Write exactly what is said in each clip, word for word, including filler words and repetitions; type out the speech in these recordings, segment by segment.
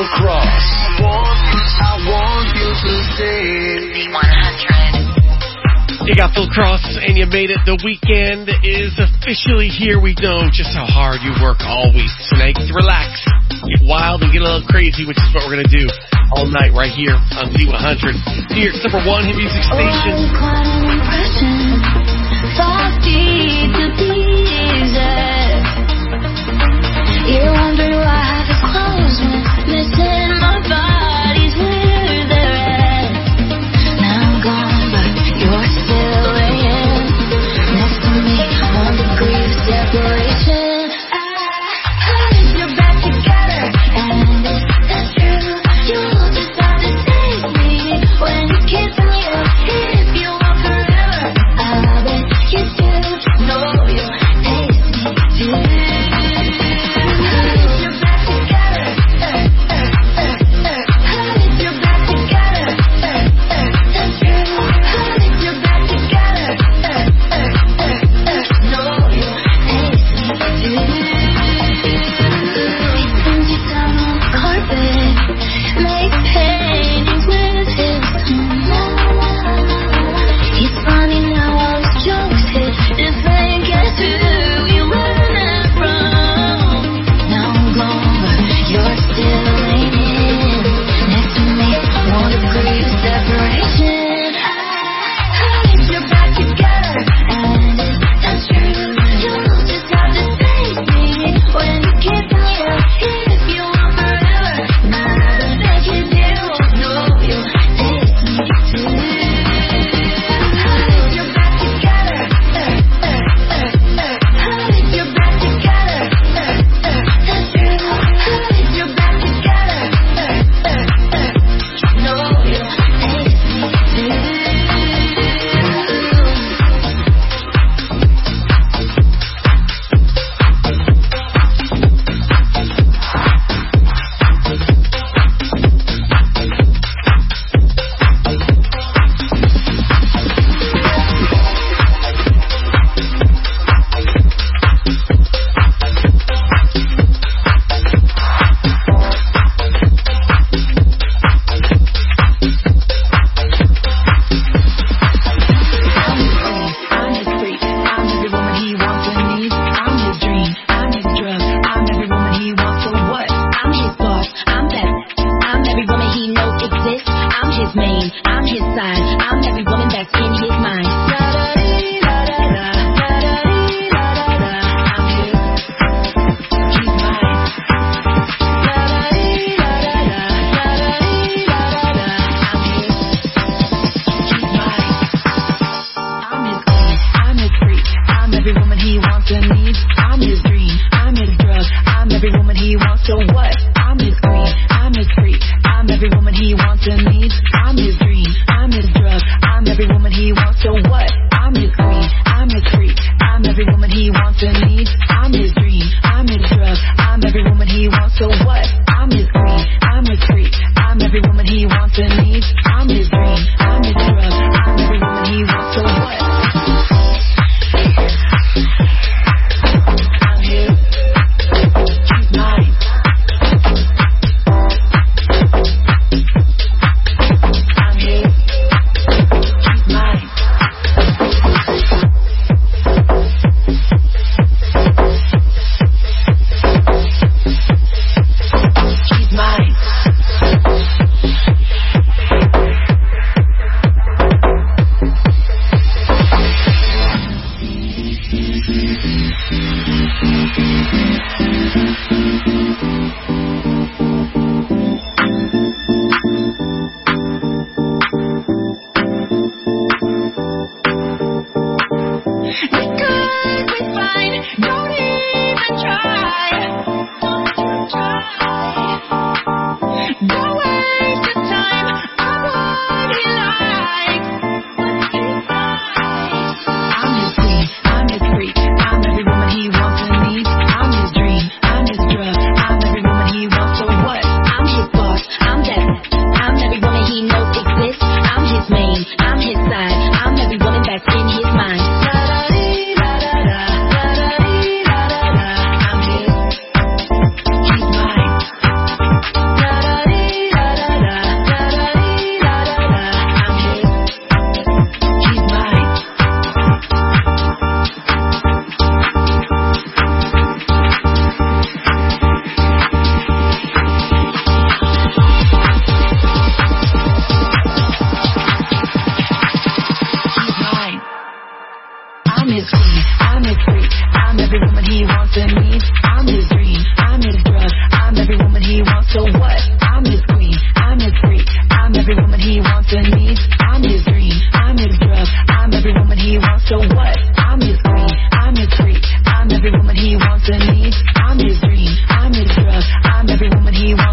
Phil Cross. I want you to stay. one hundred. You got Phil Cross, and you made it. The weekend is officially here. We know just how hard you work all week. So now you get to relax, get wild, and get a little crazy, which is what we're going to do all night right here on Z one hundred. Here, it's number one hit music station. Oh, quite an impression. Salty to pieces. You're wondering why I have his clothes when missing my body's where they're at. Now I'm gone, but you're still laying next to me. One degree of separation. I heard you're back together, and if that's true, you'll just have to take me when you kiss me up. If you want forever, I bet you do. No, you taste me too.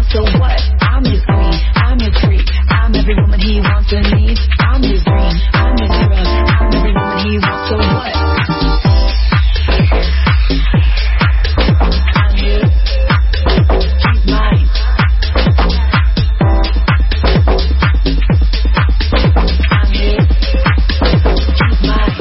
so what? I'm his queen, I'm his freak, I'm every woman he wants and needs. I'm his dream, I'm his drug, I'm every woman he wants, so what? I'm here, he's mine. I'm here, he's mine.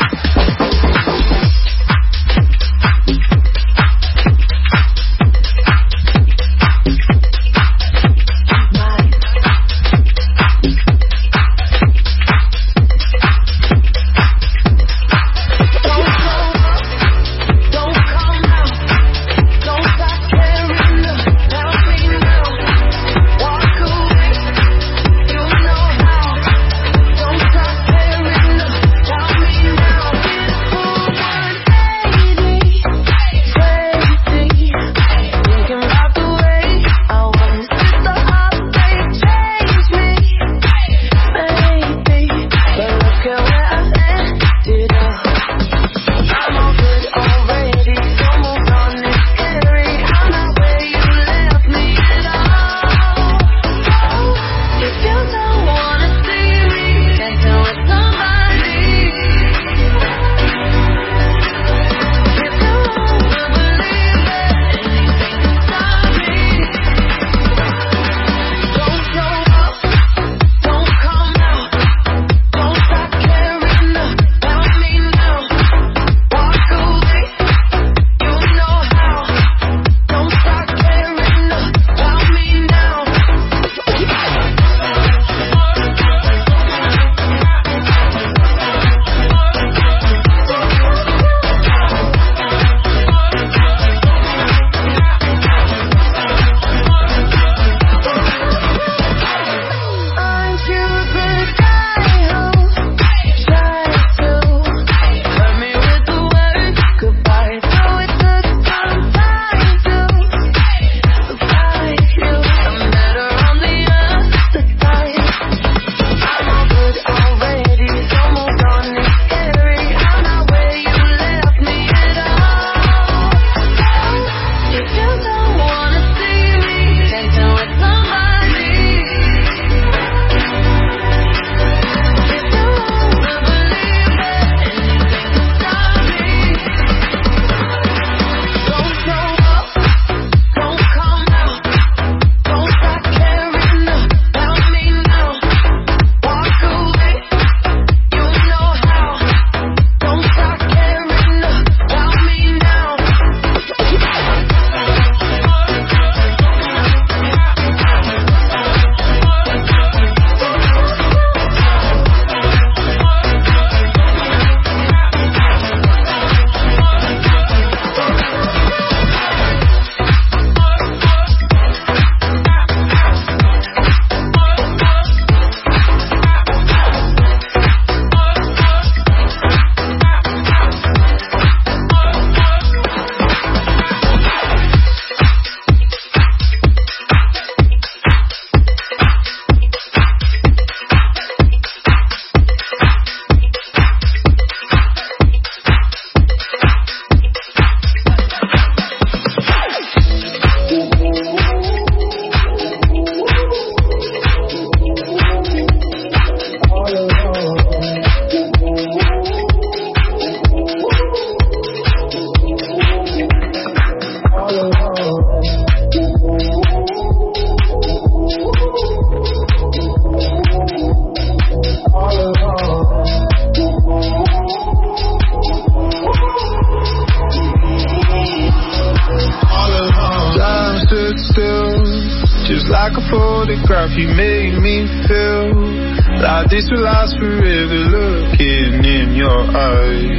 like a photograph, you made me feel like this will last forever. Looking in your eyes,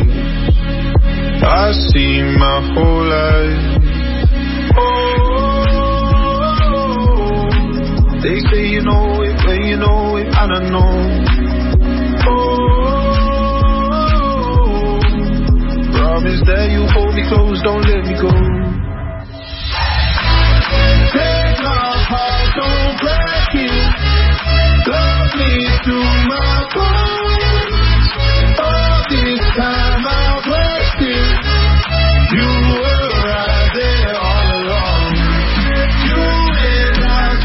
I see my whole life. Oh, they say you know it, but you know it, I don't know. Oh, promise that you hold me close, don't let me go. Take my heart, don't break it. Love me to my bones. All this time I've wasted. You were right there all along. You and I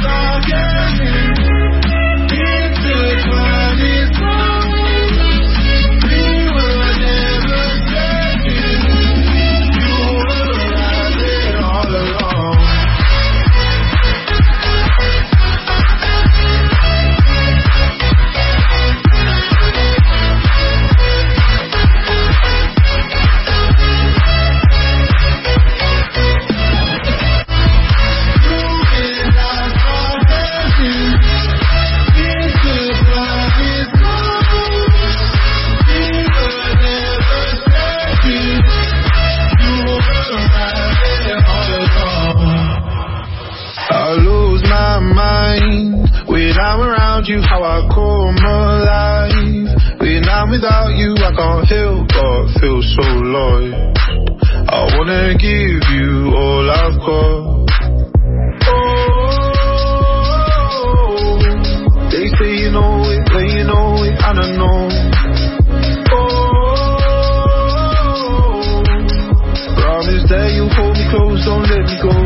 I'm around you, how I come alive. When I'm without you, I can't help but feel so lost. I wanna give you all I've got. Oh, they say you know it, when you know it, I don't know. Oh, promise that you hold me close, don't let me go.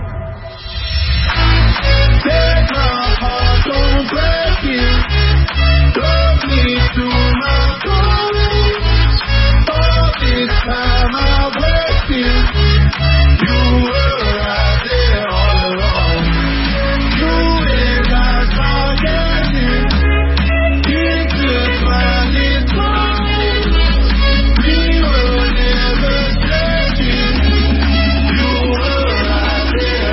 Take my heart, don't break it. Love me to my core. All this time I've waited. You were right there all along. You and I forgetting. Intertwined in time. We were never changing. You were right there.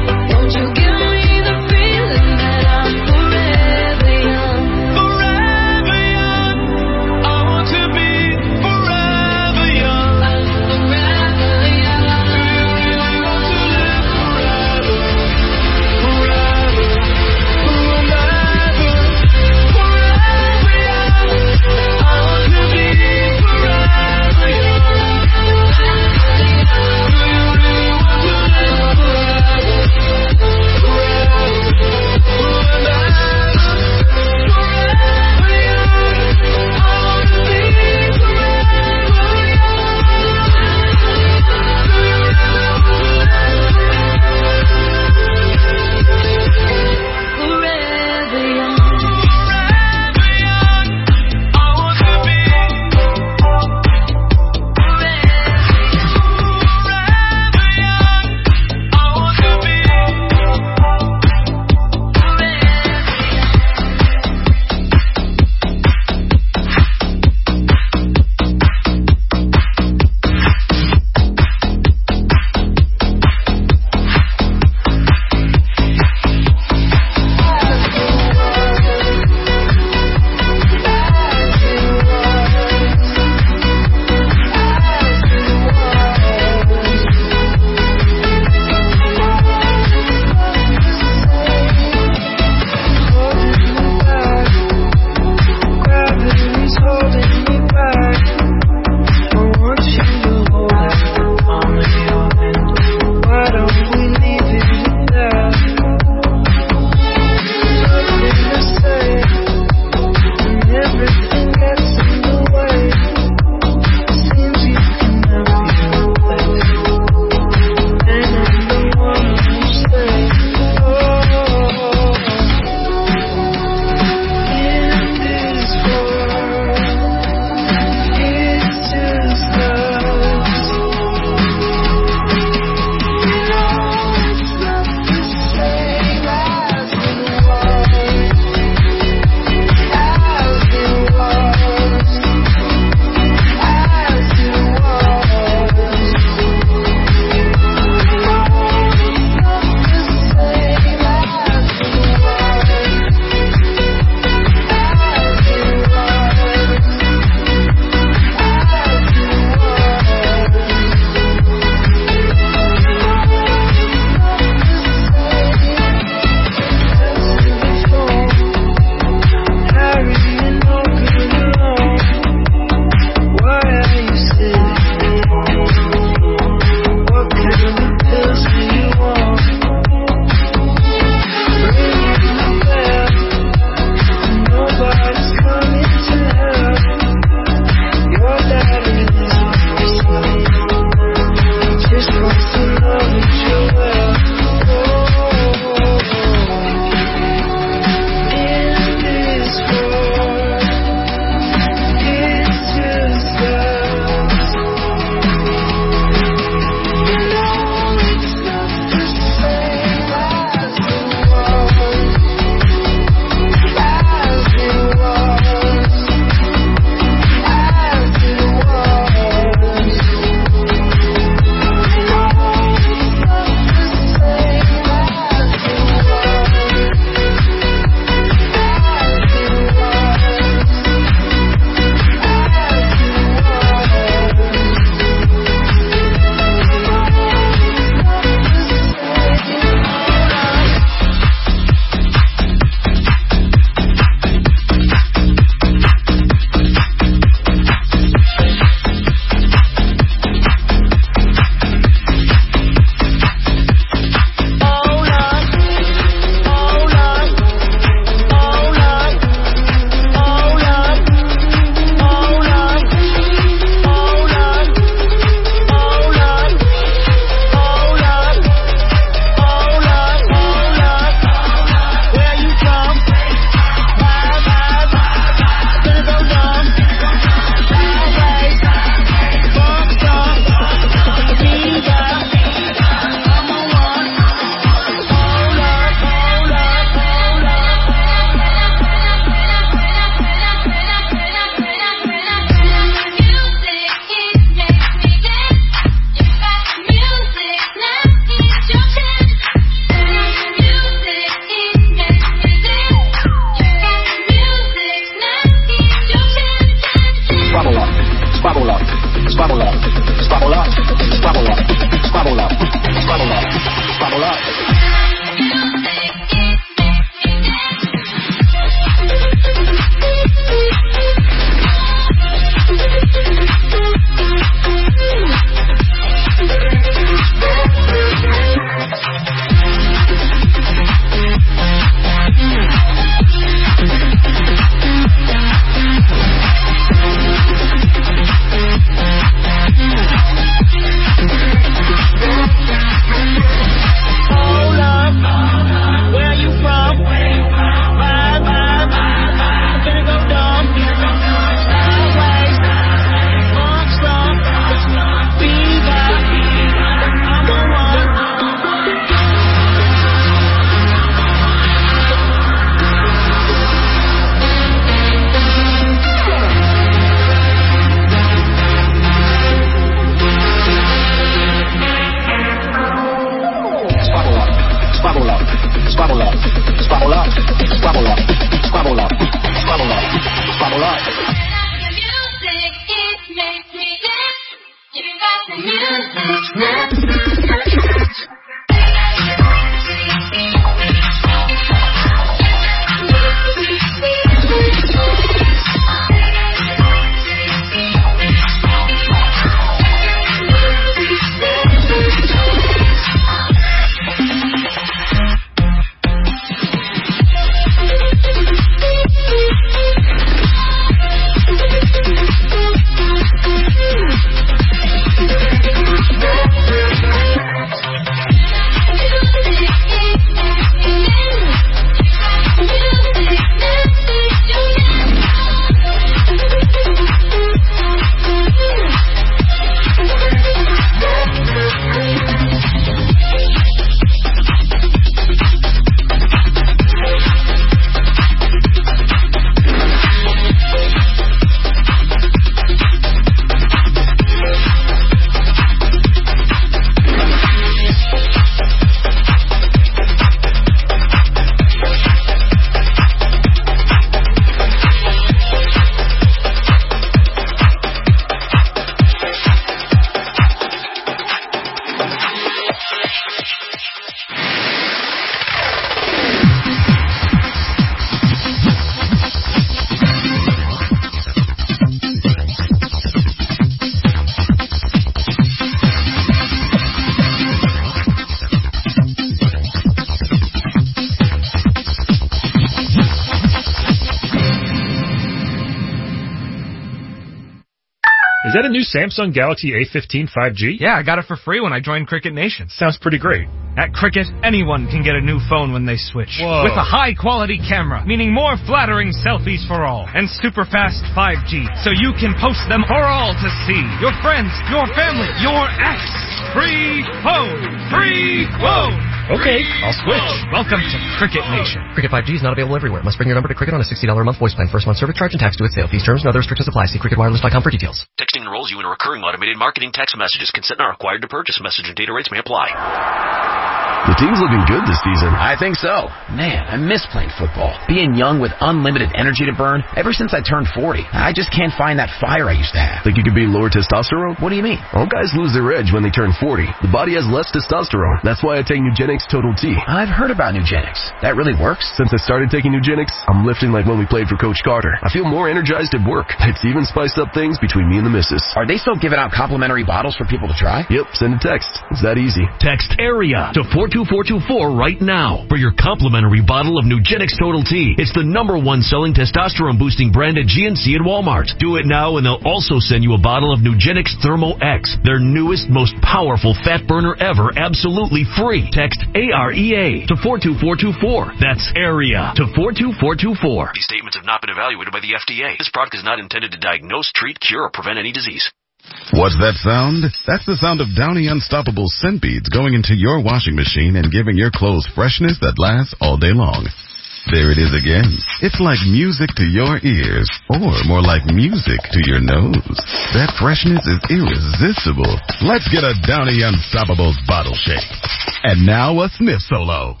Is that a new Samsung Galaxy A fifteen five G? Yeah, I got it for free when I joined Cricket Nation. Sounds pretty great. At Cricket, anyone can get a new phone when they switch. Whoa. With a high-quality camera, meaning more flattering selfies for all. And super fast five G, so you can post them for all to see. Your friends, your family, your ex. Free phone! Free phone! Okay, I'll switch. Welcome to Cricket Nation. Cricket five G is not available everywhere. Must bring your number to Cricket on a sixty dollars a month voice plan. First month service charge and tax due at sale. Fees, terms, and other restrictions apply. See cricket wireless dot com for details. Texting enrolls you in a recurring automated marketing text messages. Consent not required to purchase. Message and data rates may apply. The team's looking good this season. I think so. Man, I miss playing football. Being young with unlimited energy to burn. Ever since I turned forty, I just can't find that fire I used to have. Think you could be lower testosterone? What do you mean? All guys lose their edge when they turn forty. The body has less testosterone. That's why I take Nugenix Total T. I've heard about Nugenix. That really works? Since I started taking Nugenix, I'm lifting like when we played for Coach Carter. I feel more energized at work. It's even spiced up things between me and the missus. Are they still giving out complimentary bottles for people to try? Yep, send a text. It's that easy. Text AREA to four two four two four right now for your complimentary bottle of Nugenix Total T. It's the number one selling testosterone-boosting brand at G N C and Walmart. Do it now, and they'll also send you a bottle of Nugenix Thermo X, their newest, most powerful fat burner ever, absolutely free. Text AREA to four two four two four. That's AREA to four two four two four. These statements have not been evaluated by the F D A. This product is not intended to diagnose, treat, cure, or prevent any disease. What's that sound? That's the sound of Downy Unstoppable scent beads going into your washing machine and giving your clothes freshness that lasts all day long. There it is again. It's like music to your ears, or more like music to your nose. That freshness is irresistible. Let's get a Downy Unstoppables bottle shake. And now a sniff solo.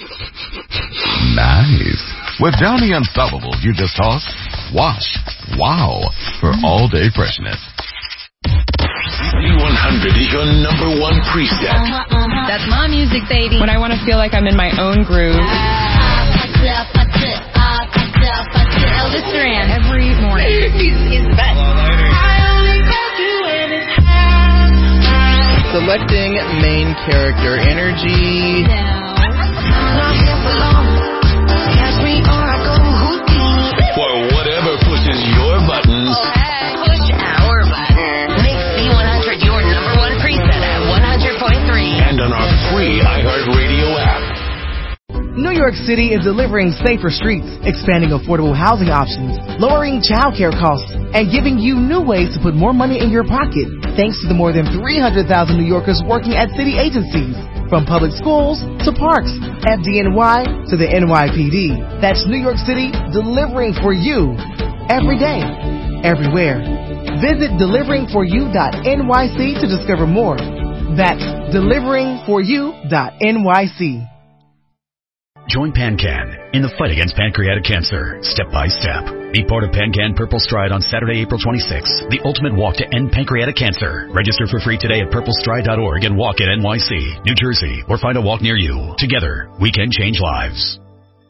Nice. With Downy Unstoppables, you just toss, wash, wow, for all-day freshness. B one hundred is your number one preset. Uh-huh, uh-huh. That's my music, baby. When I want to feel like I'm in my own groove. Elvis Duran every morning. He's, he's the best. Selecting main character energy. For whatever pushes your buttons. Push our button. Make B one hundred your number one preset at one hundred point three. And on our free iHeartRadio app. New York City is delivering safer streets, expanding affordable housing options, lowering childcare costs, and giving you new ways to put more money in your pocket, thanks to the more than three hundred thousand New Yorkers working at city agencies. From public schools to parks, F D N Y to the N Y P D. That's New York City delivering for you every day, everywhere. Visit delivering for you dot N Y C to discover more. That's delivering for you dot N Y C. Join PanCan in the fight against pancreatic cancer, step by step. Be part of PanCan Purple Stride on Saturday, April twenty-sixth, the ultimate walk to end pancreatic cancer. Register for free today at purple stride dot org and walk at N Y C, New Jersey, or find a walk near you. Together, we can change lives.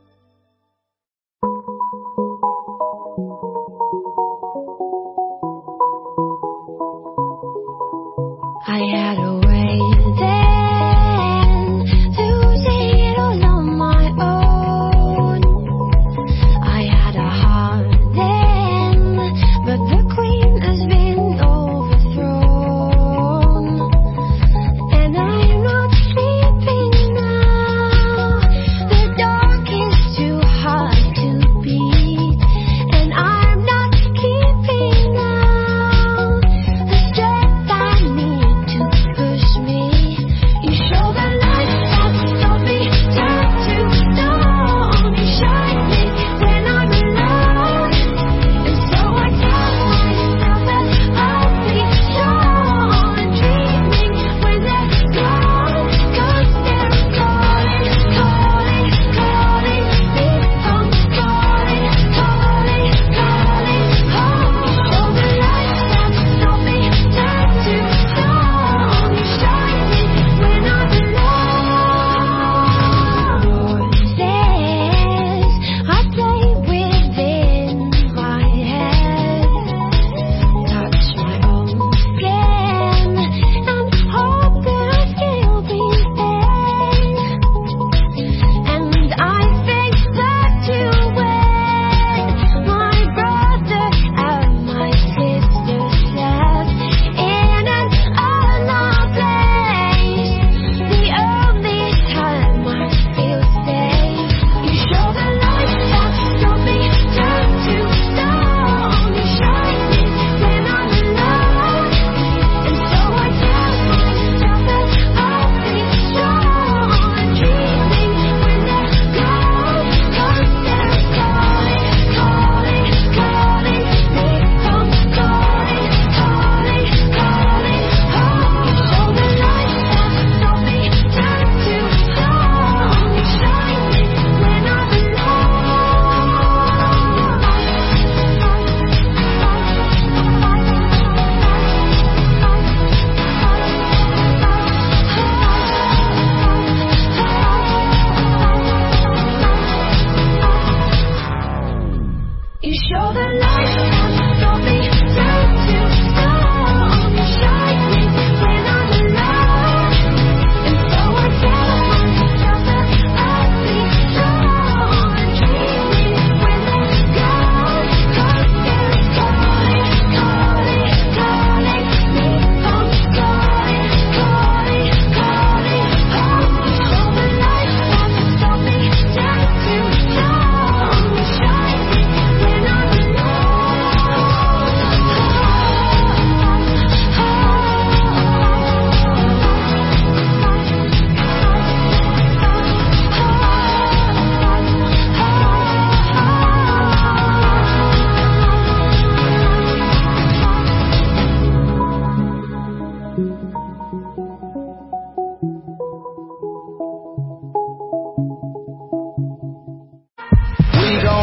I had a way then to see it all on my own. I had a heart then, but the queen has been overthrown. And I'm not sleeping now. The dark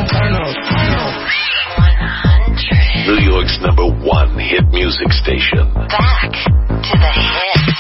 New York's number one hit music station. Back to the hits.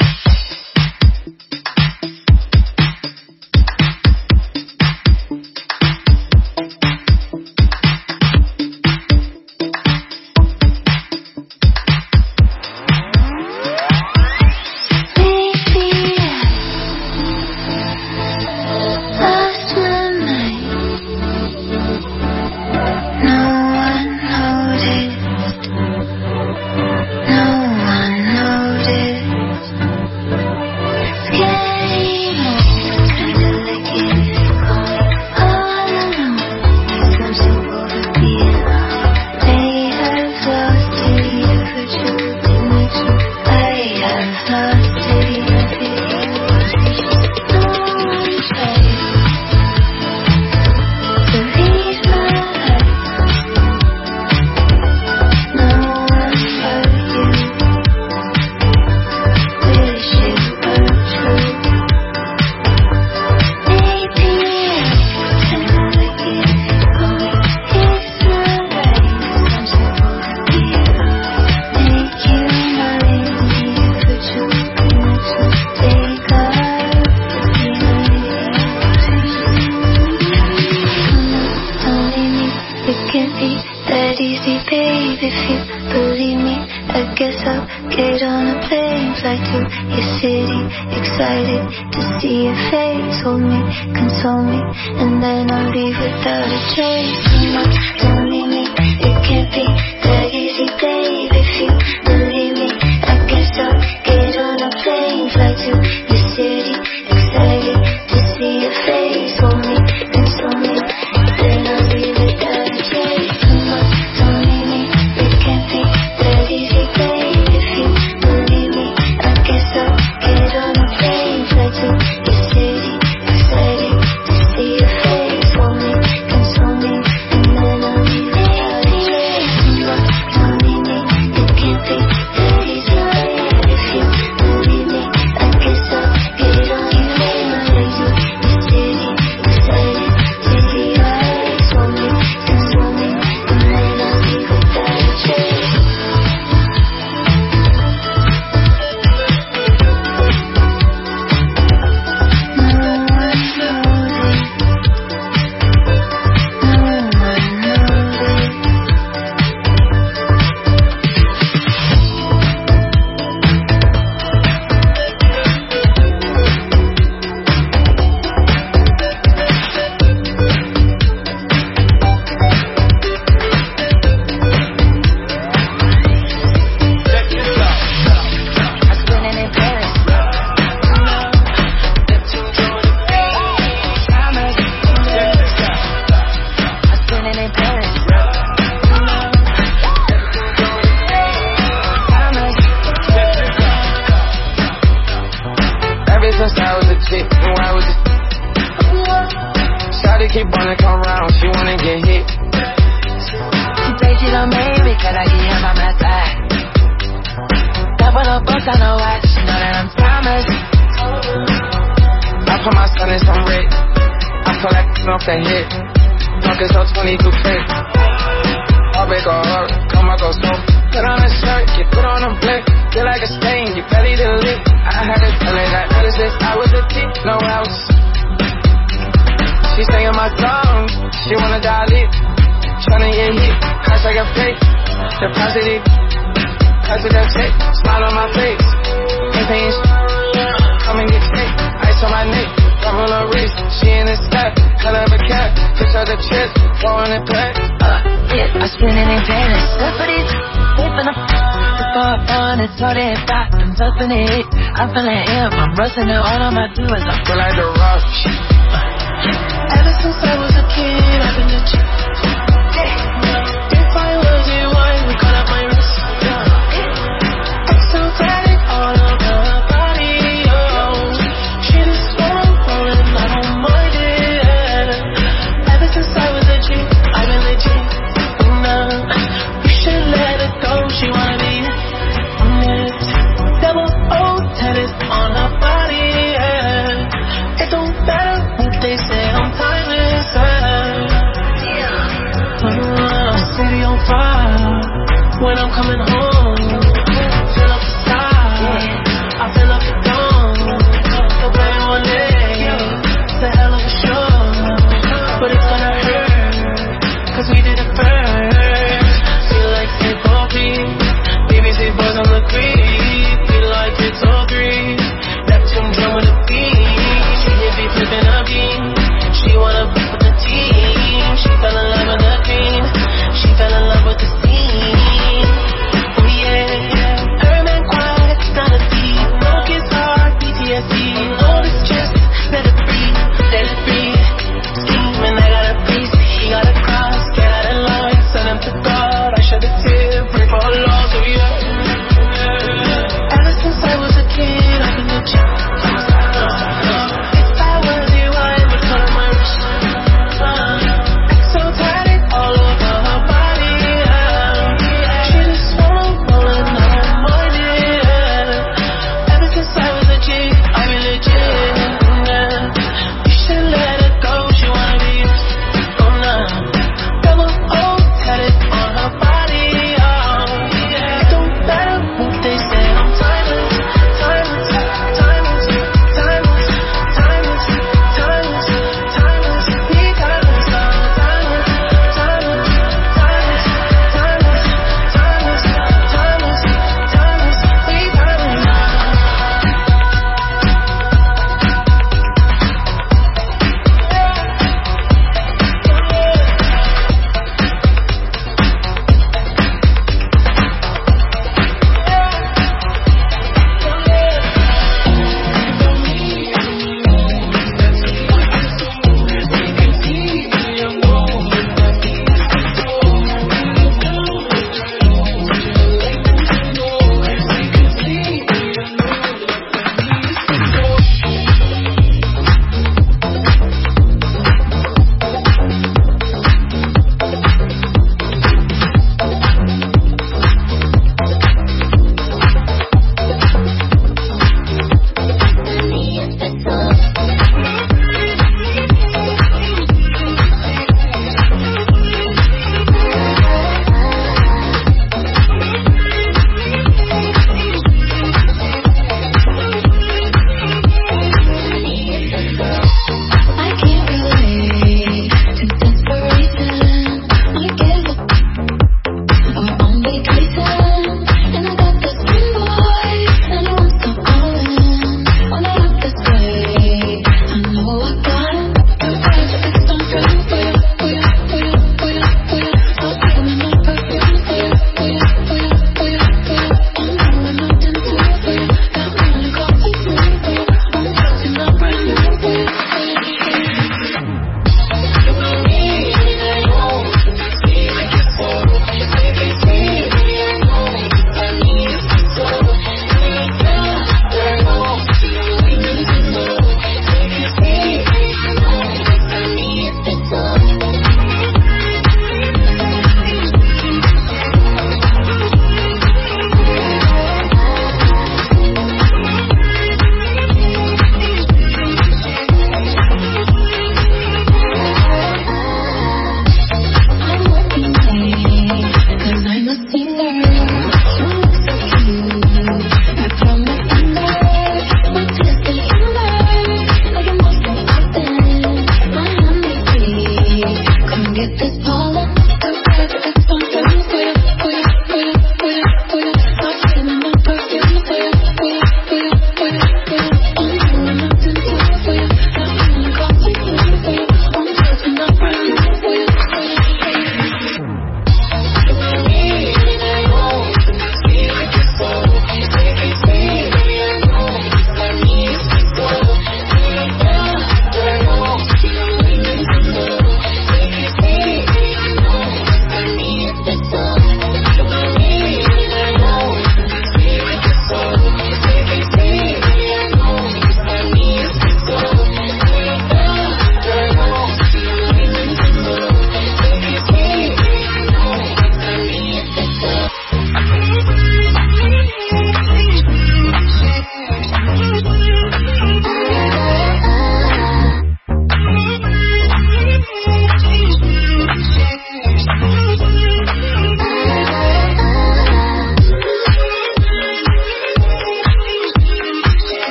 On her body, yeah. It don't matter what they say, I'm timeless. when I'm coming home. Fill up the side, I fill up the dome. The way on it, it's a hell of a show. But it's gonna hurt, cause we did it first. Feel like Saint Bobby, B B C boys on the creep. Feel like it's all three, Neptune drum with a beat. She hit me flipping a beam, she wanna be with the team. She fell in love with the queen, she fell in love with the scene.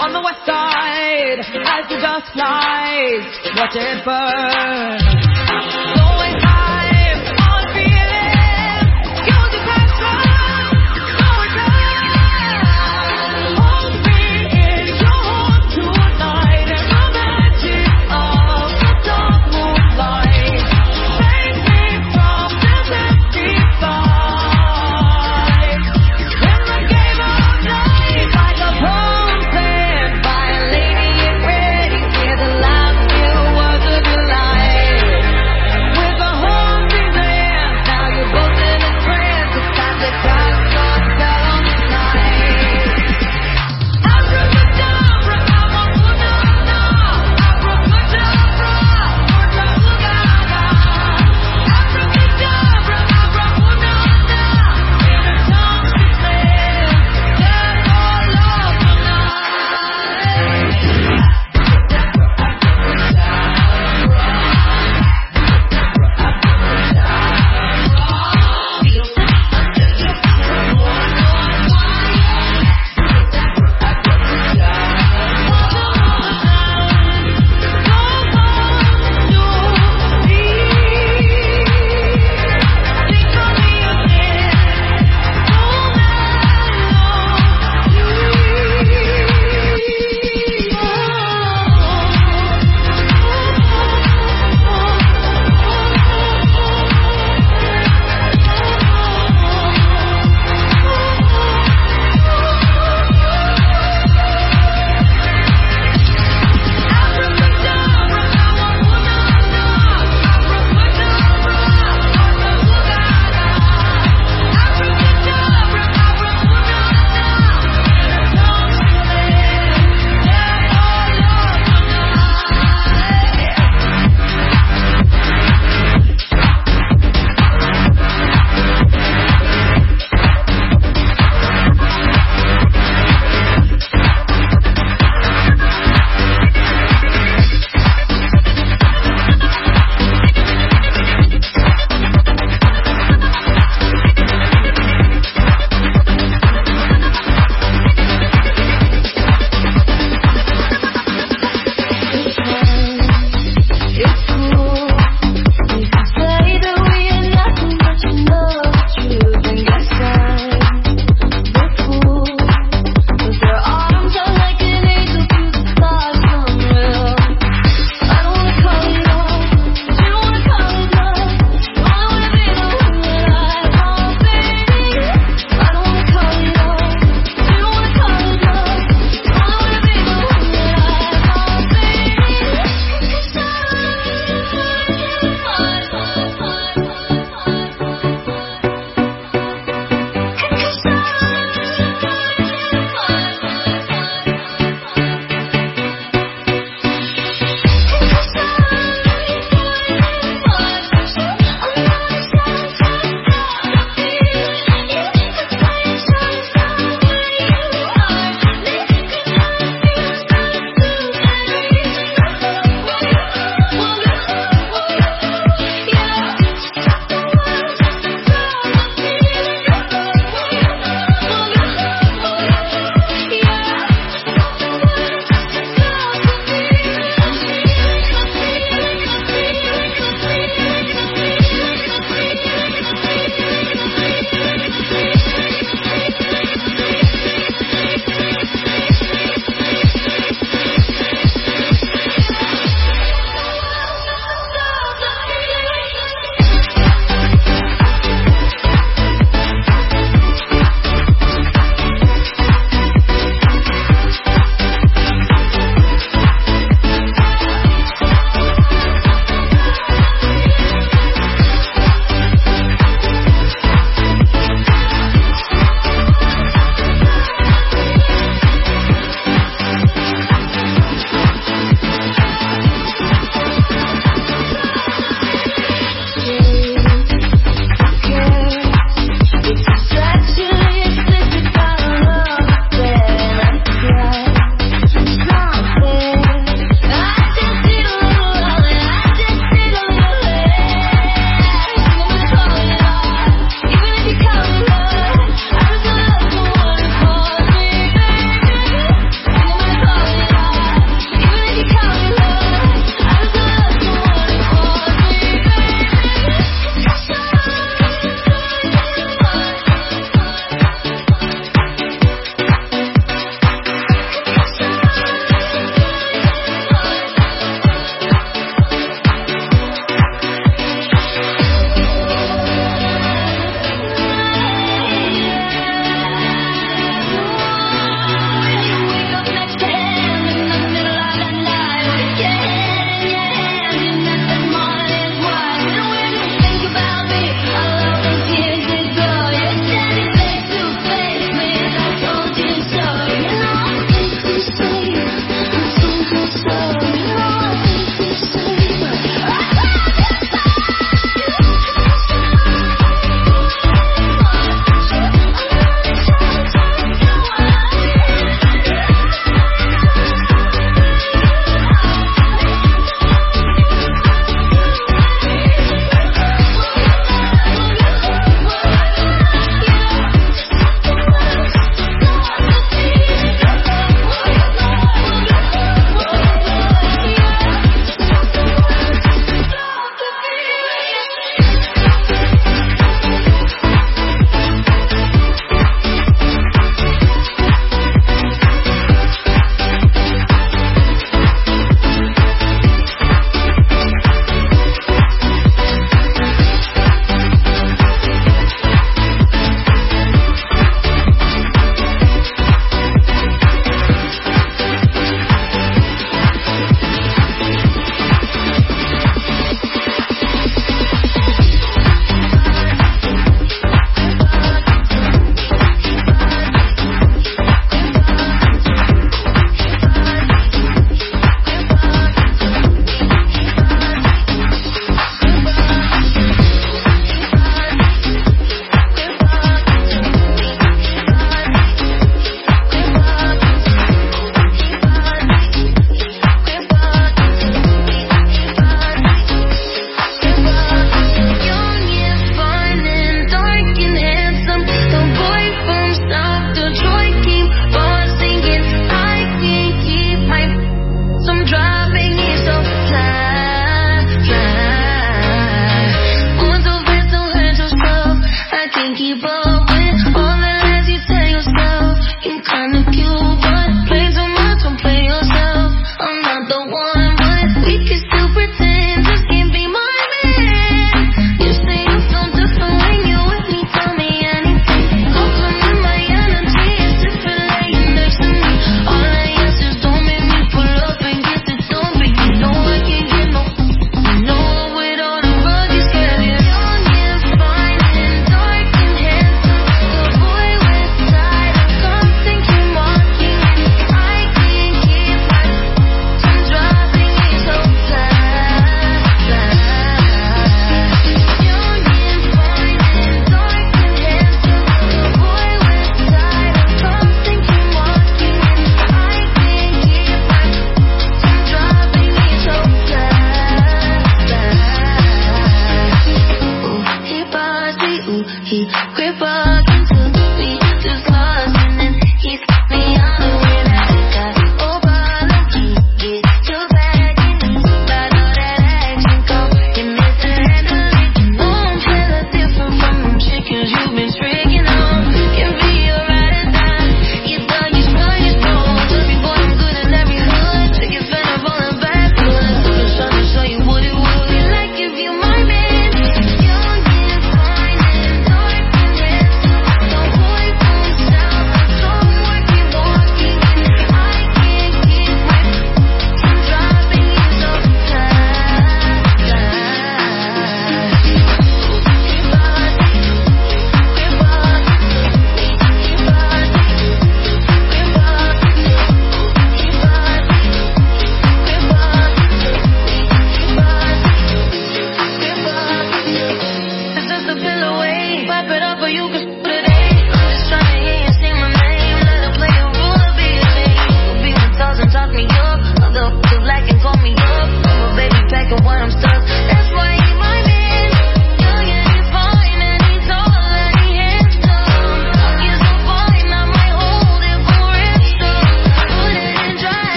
on the west side, as the dust flies, watch it burn. So